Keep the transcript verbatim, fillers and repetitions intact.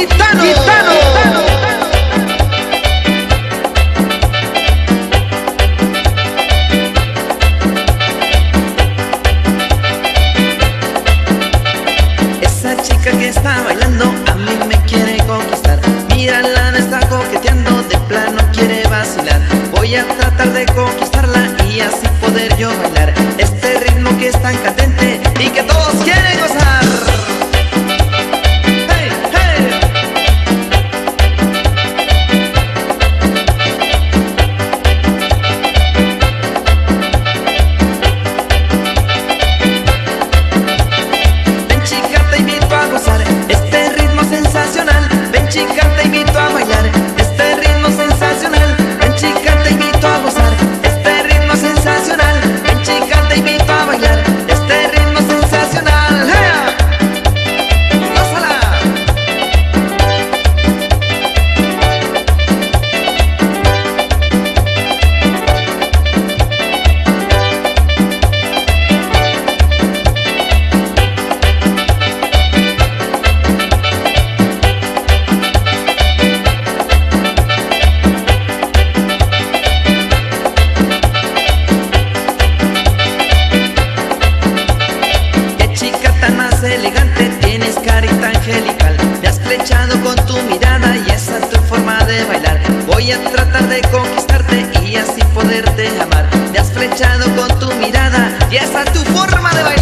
Gitano. Gitano. Esa chica que está bailando a mí me quiere conquistar. Mírala, me está coqueteando, de plano quiere vacilar. Voy a tratar de conquistarla y así poder yo bailar este ritmo que es tan candente y que todos quieren gozar. Hey, hey. Ven chica, te invito a gozar este ritmo sensacional. Ven chica, te invito a bailar este ritmo sensacional. Ven chica, te invito a gozar este ritmo sensacional. Ven chica, te invito a bailar este ritmo sensacional. ¡Hey! ¡Gózala! Qué chica tan más elegante, tienes carita angelical. Me has flechado con tu mirada y esa es tu forma de bailar. Voy a tratar de conquistarte y así poderte amar. Me has flechado con tu mirada y esa es tu forma de bailar.